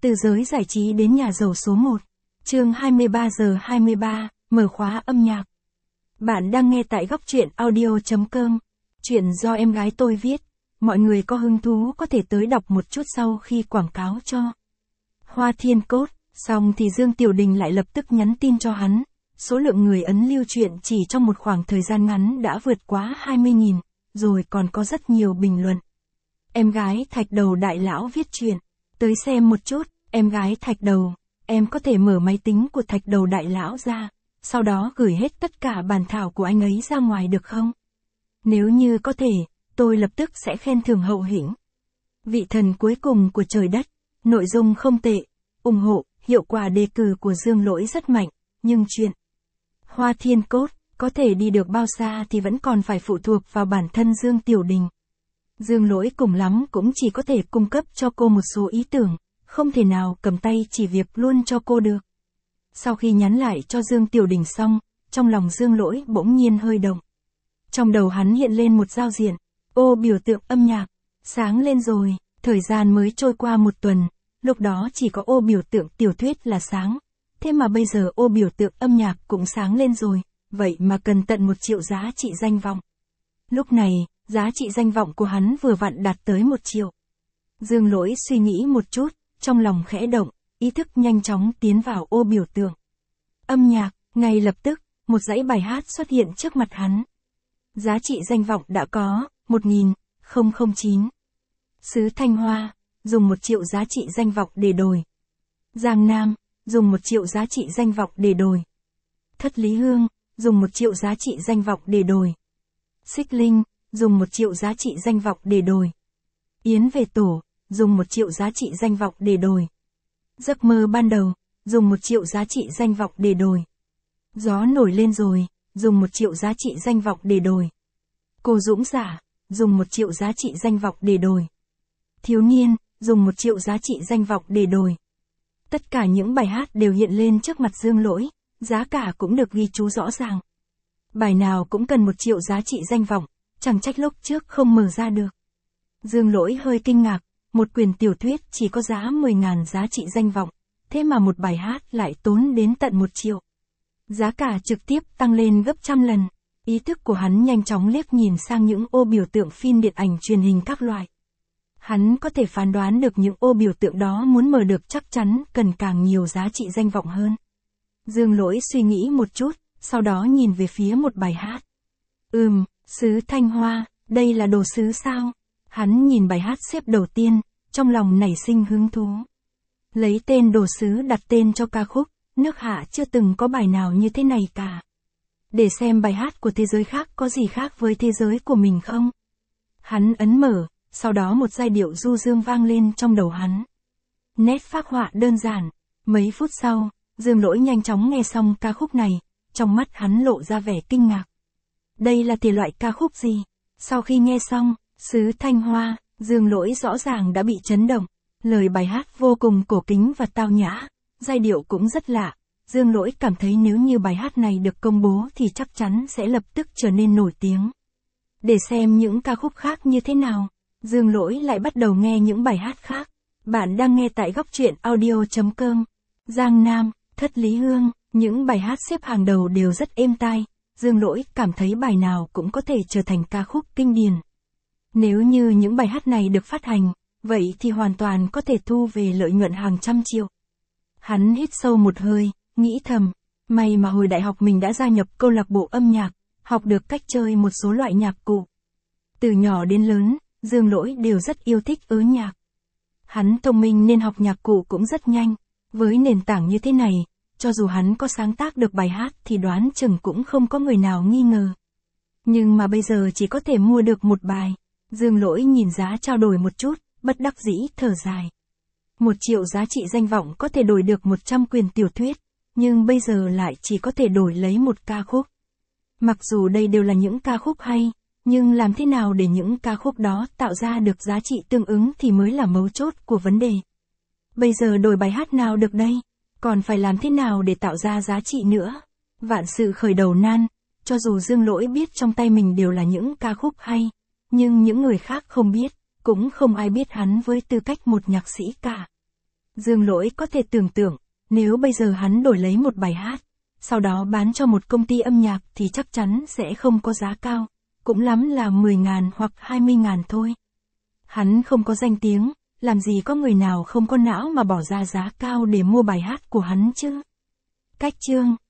Từ giới giải trí đến nhà giàu số 1. Chương 23 giờ 23, mở khóa âm nhạc. Bạn đang nghe tại góc truyện audio.com. Chuyện do em gái tôi viết. Mọi người có hứng thú có thể tới đọc một chút sau khi quảng cáo cho Hoa Thiên Cốt. Xong thì Dương Tiểu Đình lại lập tức nhắn tin cho hắn. Số lượng người ấn lưu truyện chỉ trong một khoảng thời gian ngắn đã vượt quá 20.000, rồi còn có rất nhiều bình luận. Em gái Thạch Đầu đại lão viết chuyện. Tới xem một chút, em gái Thạch Đầu, em có thể mở máy tính của Thạch Đầu đại lão ra, sau đó gửi hết tất cả bản thảo của anh ấy ra ngoài được không? Nếu như có thể, tôi lập tức sẽ khen thưởng hậu hĩnh. Vị thần cuối cùng của trời đất, nội dung không tệ, ủng hộ, hiệu quả đề cử của Dương Lỗi rất mạnh, nhưng chuyện Hoa Thiên Cốt có thể đi được bao xa thì vẫn còn phải phụ thuộc vào bản thân Dương Tiểu Đình. Dương Lỗi cùng lắm cũng chỉ có thể cung cấp cho cô một số ý tưởng, không thể nào cầm tay chỉ việc luôn cho cô được. Sau khi nhắn lại cho Dương Tiểu Đình xong, trong lòng Dương Lỗi bỗng nhiên hơi động. Trong đầu hắn hiện lên một giao diện, ô biểu tượng âm nhạc, sáng lên rồi, thời gian mới trôi qua một tuần, lúc đó chỉ có ô biểu tượng tiểu thuyết là sáng, thế mà bây giờ ô biểu tượng âm nhạc cũng sáng lên rồi, vậy mà cần tận 1 triệu giá trị danh vọng. Lúc này, giá trị danh vọng của hắn vừa vặn đạt tới 1 triệu. Dương Lỗi suy nghĩ một chút, trong lòng khẽ động, ý thức nhanh chóng tiến vào ô biểu tượng âm nhạc, ngay lập tức, một dãy bài hát xuất hiện trước mặt hắn. Giá trị danh vọng đã có 1.009. Xứ Thanh Hoa, dùng 1 triệu giá trị danh vọng để đổi. Giang Nam, dùng 1 triệu giá trị danh vọng để đổi. Thất Lý Hương, dùng 1 triệu giá trị danh vọng để đổi. Xích Linh, dùng 1 triệu giá trị danh vọng để đổi. Yến Về Tổ, dùng 1 triệu giá trị danh vọng để đổi. Giấc mơ ban đầu, dùng 1 triệu giá trị danh vọng để đổi. Gió nổi lên rồi, dùng 1 triệu giá trị danh vọng để đổi. Cô Dũng Giả, dùng 1 triệu giá trị danh vọng để đổi. Thiếu niên, dùng 1 triệu giá trị danh vọng để đổi. Tất cả những bài hát đều hiện lên trước mặt Dương Lỗi, giá cả cũng được ghi chú rõ ràng. Bài nào cũng cần 1 triệu giá trị danh vọng, chẳng trách lúc trước không mở ra được. Dương Lỗi hơi kinh ngạc, một quyển tiểu thuyết chỉ có giá 10.000 giá trị danh vọng, thế mà một bài hát lại tốn đến tận 1 triệu. Giá cả trực tiếp tăng lên gấp trăm lần, ý thức của hắn nhanh chóng liếc nhìn sang những ô biểu tượng phim điện ảnh truyền hình các loại. Hắn có thể phán đoán được những ô biểu tượng đó muốn mở được chắc chắn cần càng nhiều giá trị danh vọng hơn. Dương Lỗi suy nghĩ một chút, sau đó nhìn về phía một bài hát. Xứ Thanh Hoa, đây là đồ sứ sao? Hắn nhìn bài hát xếp đầu tiên, trong lòng nảy sinh hứng thú. Lấy tên đồ sứ đặt tên cho ca khúc, nước Hạ chưa từng có bài nào như thế này cả. Để xem bài hát của thế giới khác có gì khác với thế giới của mình không? Hắn ấn mở, sau đó một giai điệu du dương vang lên trong đầu hắn. Nét phác họa đơn giản, mấy phút sau, Dương Lỗi nhanh chóng nghe xong ca khúc này, trong mắt hắn lộ ra vẻ kinh ngạc. Đây là thể loại ca khúc gì? Sau khi nghe xong, Xứ Thanh Hoa, Dương Lỗi rõ ràng đã bị chấn động. Lời bài hát vô cùng cổ kính và tao nhã, giai điệu cũng rất lạ. Dương Lỗi cảm thấy nếu như bài hát này được công bố thì chắc chắn sẽ lập tức trở nên nổi tiếng. Để xem những ca khúc khác như thế nào, Dương Lỗi lại bắt đầu nghe những bài hát khác. Bạn đang nghe tại góc truyện audio.com. Giang Nam, Thất Lý Hương, những bài hát xếp hàng đầu đều rất êm tai. Dương Lỗi cảm thấy bài nào cũng có thể trở thành ca khúc kinh điển. Nếu như những bài hát này được phát hành, vậy thì hoàn toàn có thể thu về lợi nhuận hàng trăm triệu. Hắn hít sâu một hơi, nghĩ thầm, may mà hồi đại học mình đã gia nhập câu lạc bộ âm nhạc, học được cách chơi một số loại nhạc cụ. Từ nhỏ đến lớn, Dương Lỗi đều rất yêu thích nhạc. Hắn thông minh nên học nhạc cụ cũng rất nhanh, với nền tảng như thế này, cho dù hắn có sáng tác được bài hát thì đoán chừng cũng không có người nào nghi ngờ. Nhưng mà bây giờ chỉ có thể mua được một bài. Dương Lỗi nhìn giá trao đổi một chút, bất đắc dĩ thở dài. 1 triệu giá trị danh vọng có thể đổi được 100 quyển tiểu thuyết, nhưng bây giờ lại chỉ có thể đổi lấy một ca khúc. Mặc dù đây đều là những ca khúc hay, nhưng làm thế nào để những ca khúc đó tạo ra được giá trị tương ứng thì mới là mấu chốt của vấn đề. Bây giờ đổi bài hát nào được đây? Còn phải làm thế nào để tạo ra giá trị nữa? Vạn sự khởi đầu nan, cho dù Dương Lỗi biết trong tay mình đều là những ca khúc hay, nhưng những người khác không biết, cũng không ai biết hắn với tư cách một nhạc sĩ cả. Dương Lỗi có thể tưởng tượng, nếu bây giờ hắn đổi lấy một bài hát, sau đó bán cho một công ty âm nhạc thì chắc chắn sẽ không có giá cao, cũng lắm là 10.000 hoặc 20.000 thôi. Hắn không có danh tiếng, làm gì có người nào không có não mà bỏ ra giá cao để mua bài hát của hắn chứ. Cách chương